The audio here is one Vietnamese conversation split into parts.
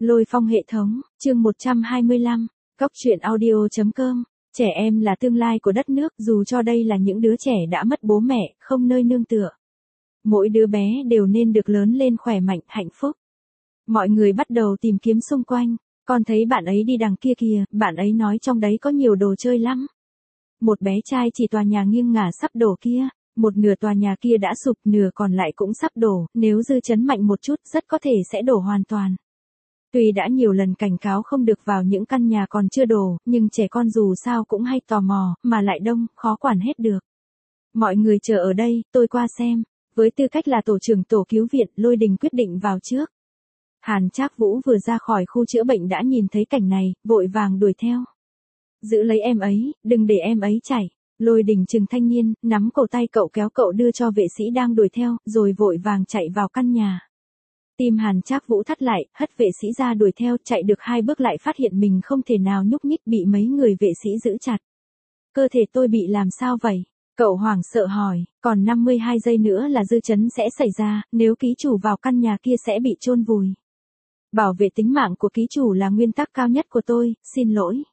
Lôi phong hệ thống, chương 125, Cóc truyện audio.com. Trẻ em là tương lai của đất nước, dù cho đây là những đứa trẻ đã mất bố mẹ, không nơi nương tựa. Mỗi đứa bé đều nên được lớn lên khỏe mạnh, hạnh phúc. Mọi người bắt đầu tìm kiếm xung quanh, con thấy bạn ấy đi đằng kia kìa, bạn ấy nói trong đấy có nhiều đồ chơi lắm. Một bé trai chỉ tòa nhà nghiêng ngả sắp đổ kia, một nửa tòa nhà kia đã sụp, nửa còn lại cũng sắp đổ, nếu dư chấn mạnh một chút rất có thể sẽ đổ hoàn toàn. Tuy đã nhiều lần cảnh cáo không được vào những căn nhà còn chưa đổ, nhưng trẻ con dù sao cũng hay tò mò, mà lại đông, khó quản hết được. Mọi người chờ ở đây, tôi qua xem. Với tư cách là tổ trưởng tổ cứu viện, Lôi Đình quyết định vào trước. Hàn Trác Vũ vừa ra khỏi khu chữa bệnh đã nhìn thấy cảnh này, vội vàng đuổi theo. Giữ lấy em ấy, đừng để em ấy chạy. Lôi Đình trừng thanh niên, nắm cổ tay cậu kéo cậu đưa cho vệ sĩ đang đuổi theo, rồi vội vàng chạy vào căn nhà. Tim Hàn Trác Vũ thắt lại, hất vệ sĩ ra đuổi theo, chạy được 2 bước lại phát hiện mình không thể nào nhúc nhích, bị mấy người vệ sĩ giữ chặt. Cơ thể tôi bị làm sao vậy? Cậu hoảng sợ hỏi, còn 52 giây nữa là dư chấn sẽ xảy ra, nếu ký chủ vào căn nhà kia sẽ bị chôn vùi. Bảo vệ tính mạng của ký chủ là nguyên tắc cao nhất của tôi, xin lỗi.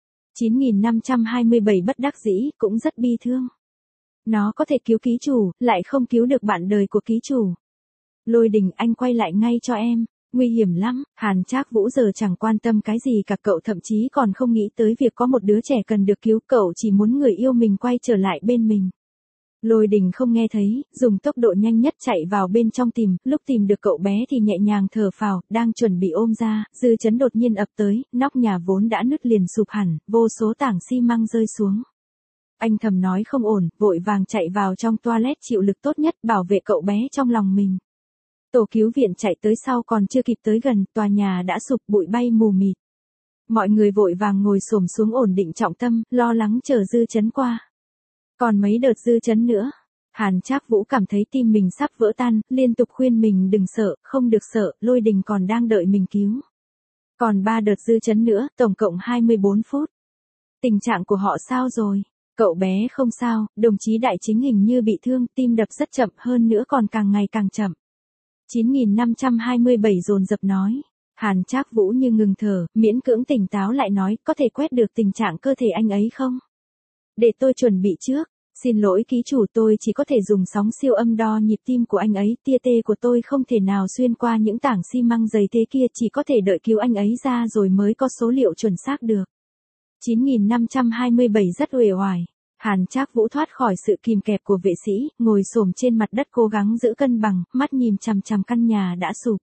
9527 bất đắc dĩ, cũng rất bi thương. Nó có thể cứu ký chủ, lại không cứu được bạn đời của ký chủ. Lôi Đình, anh quay lại ngay cho em, nguy hiểm lắm. Hàn Trác Vũ giờ chẳng quan tâm cái gì cả, cậu thậm chí còn không nghĩ tới việc có một đứa trẻ cần được cứu, cậu chỉ muốn người yêu mình quay trở lại bên mình. Lôi Đình không nghe thấy, dùng tốc độ nhanh nhất chạy vào bên trong tìm, lúc tìm được cậu bé thì nhẹ nhàng thở phào, đang chuẩn bị ôm ra, dư chấn đột nhiên ập tới, nóc nhà vốn đã nứt liền sụp hẳn, vô số tảng xi măng rơi xuống. Anh thầm nói không ổn, vội vàng chạy vào trong toilet chịu lực tốt nhất bảo vệ cậu bé trong lòng mình. Tổ cứu viện chạy tới sau còn chưa kịp tới gần, tòa nhà đã sụp, bụi bay mù mịt. Mọi người vội vàng ngồi xổm xuống ổn định trọng tâm, lo lắng chờ dư chấn qua. Còn mấy đợt dư chấn nữa. Hàn Trác Vũ cảm thấy tim mình sắp vỡ tan, liên tục khuyên mình đừng sợ, không được sợ, Lôi Đình còn đang đợi mình cứu. Còn 3 đợt dư chấn nữa, tổng cộng 24 phút. Tình trạng của họ sao rồi? Cậu bé không sao, đồng chí Đại Chính hình như bị thương, tim đập rất chậm, hơn nữa còn càng ngày càng chậm. 9527 dồn dập nói. Hàn Trác Vũ như ngừng thở, miễn cưỡng tỉnh táo lại nói, có thể quét được tình trạng cơ thể anh ấy không? Để tôi chuẩn bị trước. Xin lỗi ký chủ, tôi chỉ có thể dùng sóng siêu âm đo nhịp tim của anh ấy, tia tê của tôi không thể nào xuyên qua những tảng xi măng dày thế kia, chỉ có thể đợi cứu anh ấy ra rồi mới có số liệu chuẩn xác được. 9527 rất uể oải. Hàn Trác Vũ thoát khỏi sự kìm kẹp của vệ sĩ, ngồi xổm trên mặt đất cố gắng giữ cân bằng, mắt nhìn chằm chằm căn nhà đã sụp.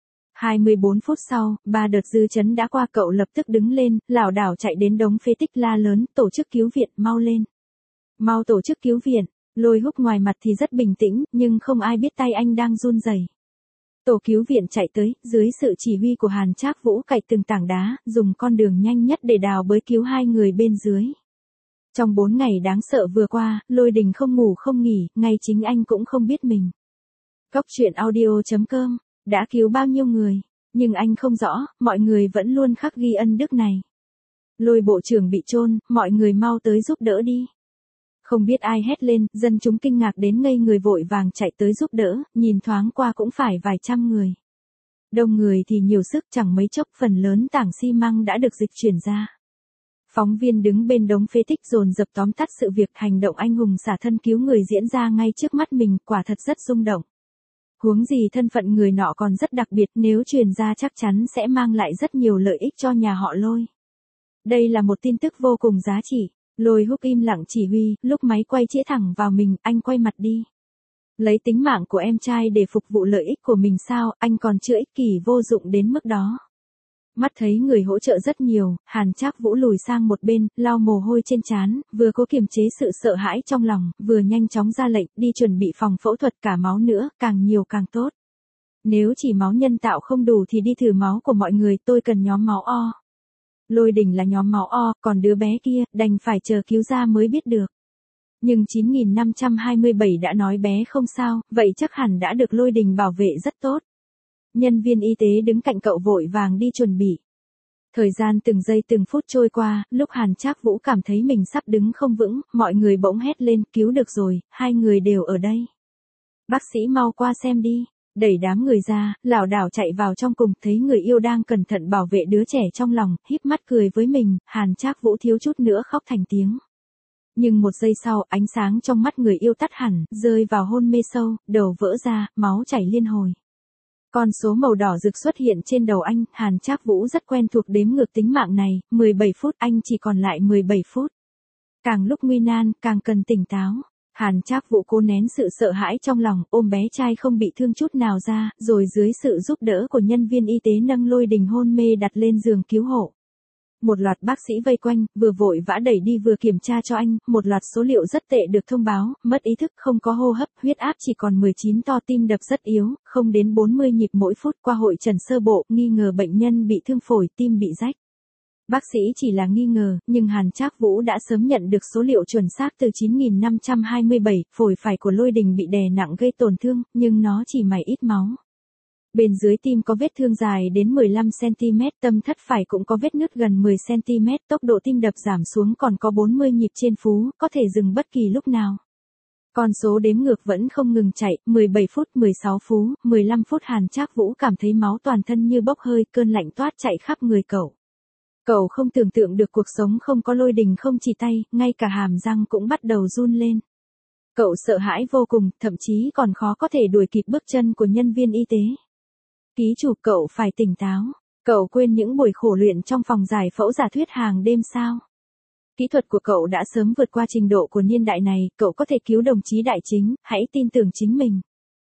24 phút sau, 3 đợt dư chấn đã qua, cậu lập tức đứng lên, lảo đảo chạy đến đống phế tích la lớn, tổ chức cứu viện, mau lên. Mau tổ chức cứu viện. Lôi Húc ngoài mặt thì rất bình tĩnh, nhưng không ai biết tay anh đang run rẩy. Tổ cứu viện chạy tới, dưới sự chỉ huy của Hàn Trác Vũ cày từng tảng đá, dùng con đường nhanh nhất để đào bới cứu 2 người bên dưới. Trong 4 ngày đáng sợ vừa qua, Lôi Đình không ngủ không nghỉ, ngay chính anh cũng không biết mình. Cóc truyện audio.com, đã cứu bao nhiêu người, nhưng anh không rõ, mọi người vẫn luôn khắc ghi ân đức này. Lôi bộ trưởng bị chôn, mọi người mau tới giúp đỡ đi. Không biết ai hét lên, dân chúng kinh ngạc đến ngây người vội vàng chạy tới giúp đỡ, nhìn thoáng qua cũng phải vài trăm người. Đông người thì nhiều sức, chẳng mấy chốc phần lớn tảng xi măng đã được dịch chuyển ra. Phóng viên đứng bên đống phế tích dồn dập tóm tắt sự việc, hành động anh hùng xả thân cứu người diễn ra ngay trước mắt mình, quả thật rất rung động. Huống gì thân phận người nọ còn rất đặc biệt, nếu truyền ra chắc chắn sẽ mang lại rất nhiều lợi ích cho nhà họ Lôi. Đây là một tin tức vô cùng giá trị. Lôi Húc im lặng chỉ huy, lúc máy quay chĩa thẳng vào mình, anh quay mặt đi. Lấy tính mạng của em trai để phục vụ lợi ích của mình sao, anh còn chưa ích kỷ vô dụng đến mức đó. Mắt thấy người hỗ trợ rất nhiều, Hàn Trác Vũ lùi sang một bên, lau mồ hôi trên trán, vừa cố kiềm chế sự sợ hãi trong lòng, vừa nhanh chóng ra lệnh, đi chuẩn bị phòng phẫu thuật, cả máu nữa, càng nhiều càng tốt. Nếu chỉ máu nhân tạo không đủ thì đi thử máu của mọi người, tôi cần nhóm máu O. Lôi Đình là nhóm máu O, còn đứa bé kia, đành phải chờ cứu ra mới biết được. Nhưng 9527 đã nói bé không sao, vậy chắc hẳn đã được Lôi Đình bảo vệ rất tốt. Nhân viên y tế đứng cạnh cậu vội vàng đi chuẩn bị. Thời gian từng giây từng phút trôi qua, lúc Hàn Trác Vũ cảm thấy mình sắp đứng không vững, mọi người bỗng hét lên, cứu được rồi, 2 người đều ở đây. Bác sĩ mau qua xem đi. Đẩy đám người ra, lảo đảo chạy vào trong cùng, thấy người yêu đang cẩn thận bảo vệ đứa trẻ trong lòng, híp mắt cười với mình, Hàn Trác Vũ thiếu chút nữa khóc thành tiếng. Nhưng một giây sau, ánh sáng trong mắt người yêu tắt hẳn, rơi vào hôn mê sâu, đầu vỡ ra, máu chảy liên hồi. Con số màu đỏ rực xuất hiện trên đầu anh, Hàn Trác Vũ rất quen thuộc đếm ngược tính mạng này, 17 phút, anh chỉ còn lại 17 phút. Càng lúc nguy nan, càng cần tỉnh táo. Hàn Trác Vũ cố nén sự sợ hãi trong lòng, ôm bé trai không bị thương chút nào ra, rồi dưới sự giúp đỡ của nhân viên y tế nâng Lôi Đình hôn mê đặt lên giường cứu hộ. Một loạt bác sĩ vây quanh, vừa vội vã đẩy đi vừa kiểm tra cho anh, một loạt số liệu rất tệ được thông báo, mất ý thức, không có hô hấp, huyết áp chỉ còn 19 to, tim đập rất yếu, không đến 40 nhịp mỗi phút. Qua hội trần sơ bộ, nghi ngờ bệnh nhân bị thương phổi, tim bị rách. Bác sĩ chỉ là nghi ngờ, nhưng Hàn Trác Vũ đã sớm nhận được số liệu chuẩn xác từ 9527, phổi phải của Lôi Đình bị đè nặng gây tổn thương, nhưng nó chỉ mài ít máu. Bên dưới tim có vết thương dài đến 15cm, tâm thất phải cũng có vết nứt gần 10cm, tốc độ tim đập giảm xuống còn có 40 nhịp trên phú, có thể dừng bất kỳ lúc nào. Con số đếm ngược vẫn không ngừng chạy, 17 phút, 16 phút, 15 phút. Hàn Trác Vũ cảm thấy máu toàn thân như bốc hơi, cơn lạnh toát chạy khắp người cậu. Cậu không tưởng tượng được cuộc sống không có Lôi Đình, không chỉ tay, ngay cả hàm răng cũng bắt đầu run lên. Cậu sợ hãi vô cùng, thậm chí còn khó có thể đuổi kịp bước chân của nhân viên y tế. Ký chủ, cậu phải tỉnh táo. Cậu quên những buổi khổ luyện trong phòng giải phẫu giả thuyết hàng đêm sao? Kỹ thuật của cậu đã sớm vượt qua trình độ của niên đại này, cậu có thể cứu đồng chí Đại Chính, hãy tin tưởng chính mình.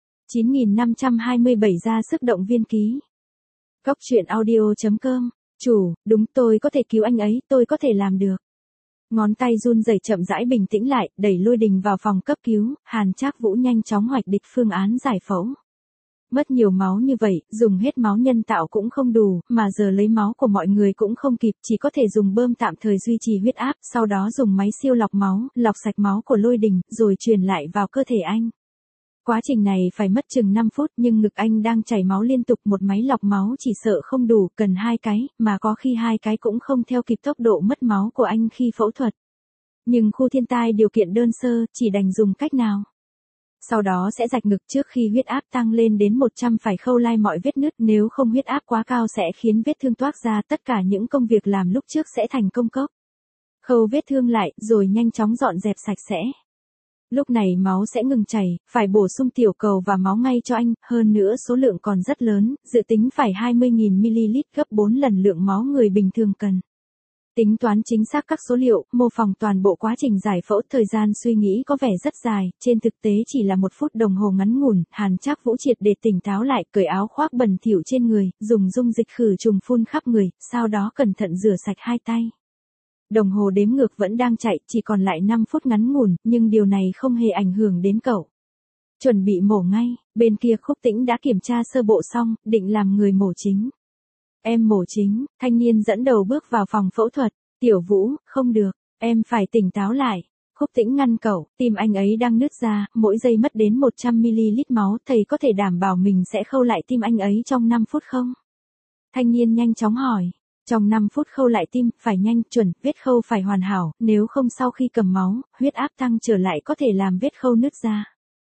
9527 ra sức động viên ký. Góc truyện audio.com. Chủ, đúng, tôi có thể cứu anh ấy, tôi có thể làm được. Ngón tay run rẩy chậm rãi bình tĩnh lại, đẩy Lôi Đình vào phòng cấp cứu, Hàn Trác Vũ nhanh chóng hoạch định phương án giải phẫu. Mất nhiều máu như vậy, dùng hết máu nhân tạo cũng không đủ, mà giờ lấy máu của mọi người cũng không kịp, chỉ có thể dùng bơm tạm thời duy trì huyết áp, sau đó dùng máy siêu lọc máu, lọc sạch máu của Lôi Đình, rồi truyền lại vào cơ thể anh. Quá trình này phải mất chừng 5 phút, nhưng ngực anh đang chảy máu liên tục, một máy lọc máu chỉ sợ không đủ, cần 2 cái, mà có khi 2 cái cũng không theo kịp tốc độ mất máu của anh khi phẫu thuật. Nhưng khu thiên tai điều kiện đơn sơ, chỉ đành dùng cách nào. Sau đó sẽ rạch ngực, trước khi huyết áp tăng lên đến 100 phải khâu lai mọi vết nứt, nếu không huyết áp quá cao sẽ khiến vết thương toác ra, tất cả những công việc làm lúc trước sẽ thành công cốc. Khâu vết thương lại, rồi nhanh chóng dọn dẹp sạch sẽ. Lúc này máu sẽ ngừng chảy, phải bổ sung tiểu cầu và máu ngay cho anh, hơn nữa số lượng còn rất lớn, dự tính phải 20.000ml, gấp 4 lần lượng máu người bình thường cần. Tính toán chính xác các số liệu, mô phỏng toàn bộ quá trình giải phẫu, thời gian suy nghĩ có vẻ rất dài, trên thực tế chỉ là 1 phút đồng hồ ngắn ngủn. Hàn Trác Vũ triệt để tỉnh táo lại, cởi áo khoác bẩn thỉu trên người, dùng dung dịch khử trùng phun khắp người, sau đó cẩn thận rửa sạch 2 tay. Đồng hồ đếm ngược vẫn đang chạy, chỉ còn lại 5 phút ngắn ngủn, nhưng điều này không hề ảnh hưởng đến cậu. Chuẩn bị mổ ngay, bên kia Khúc Tĩnh đã kiểm tra sơ bộ xong, định làm người mổ chính. Em mổ chính, thanh niên dẫn đầu bước vào phòng phẫu thuật. Tiểu Vũ, không được, em phải tỉnh táo lại. Khúc Tĩnh ngăn cậu, tim anh ấy đang nứt ra, mỗi giây mất đến 100ml máu, thầy có thể đảm bảo mình sẽ khâu lại tim anh ấy trong 5 phút không? Thanh niên nhanh chóng hỏi. Trong 5 phút khâu lại tim, phải nhanh, chuẩn, vết khâu phải hoàn hảo, nếu không sau khi cầm máu, huyết áp tăng trở lại có thể làm vết khâu nứt ra.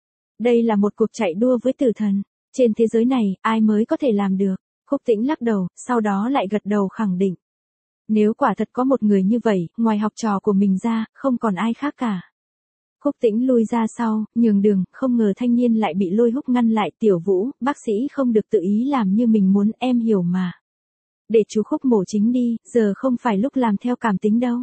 Đây là một cuộc chạy đua với tử thần. Trên thế giới này, ai mới có thể làm được? Khúc Tĩnh lắc đầu, sau đó lại gật đầu khẳng định. Nếu quả thật có một người như vậy, ngoài học trò của mình ra, không còn ai khác cả. Khúc Tĩnh lui ra sau, nhường đường, không ngờ thanh niên lại bị Lôi Húc ngăn lại. Tiểu Vũ, bác sĩ không được tự ý làm như mình muốn, em hiểu mà. Để chú Khúc mổ chính đi, giờ không phải lúc làm theo cảm tính đâu.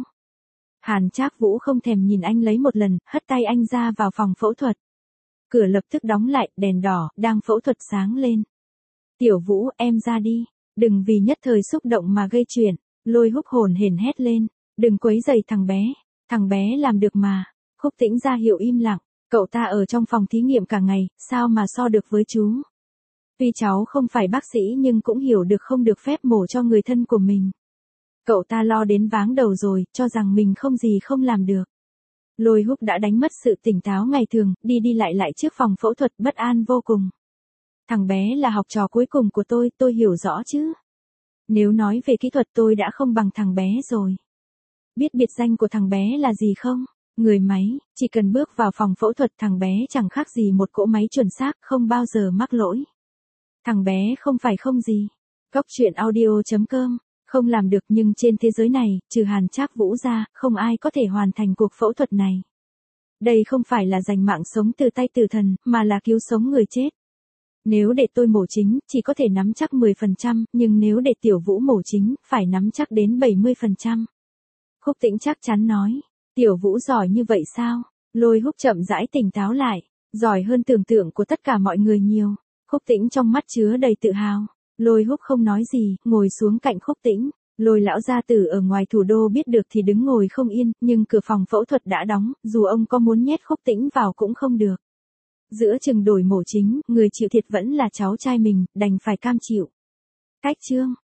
Hàn Trác Vũ không thèm nhìn anh lấy một lần, hất tay anh ra vào phòng phẫu thuật. Cửa lập tức đóng lại, đèn đỏ, đang phẫu thuật sáng lên. Tiểu Vũ, em ra đi, đừng vì nhất thời xúc động mà gây chuyện. Lôi Húc hồn hển hét lên, đừng quấy rầy thằng bé làm được mà. Khúc Tĩnh ra hiệu im lặng, cậu ta ở trong phòng thí nghiệm cả ngày, sao mà so được với chú. Tuy cháu không phải bác sĩ nhưng cũng hiểu được không được phép mổ cho người thân của mình. Cậu ta lo đến váng đầu rồi, cho rằng mình không gì không làm được. Lôi Húc đã đánh mất sự tỉnh táo ngày thường, đi đi lại trước phòng phẫu thuật, bất an vô cùng. Thằng bé là học trò cuối cùng của tôi hiểu rõ chứ. Nếu nói về kỹ thuật tôi đã không bằng thằng bé rồi. Biết biệt danh của thằng bé là gì không? Người máy, chỉ cần bước vào phòng phẫu thuật thằng bé chẳng khác gì một cỗ máy chuẩn xác, không bao giờ mắc lỗi. Thằng bé không phải không gì. Góc chuyện audio.com. Không làm được nhưng trên thế giới này, trừ Hàn Trác Vũ ra, không ai có thể hoàn thành cuộc phẫu thuật này. Đây không phải là giành mạng sống từ tay tử thần, mà là cứu sống người chết. Nếu để tôi mổ chính, chỉ có thể nắm chắc 10%, nhưng nếu để Tiểu Vũ mổ chính, phải nắm chắc đến 70%. Khúc Tĩnh chắc chắn nói. Tiểu Vũ giỏi như vậy sao? Lôi Húc chậm rãi tỉnh táo lại. Giỏi hơn tưởng tượng của tất cả mọi người nhiều. Khúc Tĩnh trong mắt chứa đầy tự hào. Lôi Húc không nói gì, ngồi xuống cạnh Khúc Tĩnh. Lôi lão gia tử ở ngoài thủ đô biết được thì đứng ngồi không yên, nhưng cửa phòng phẫu thuật đã đóng, dù ông có muốn nhét Khúc Tĩnh vào cũng không được. Giữa chừng đổi mổ chính, người chịu thiệt vẫn là cháu trai mình, đành phải cam chịu. Cách chương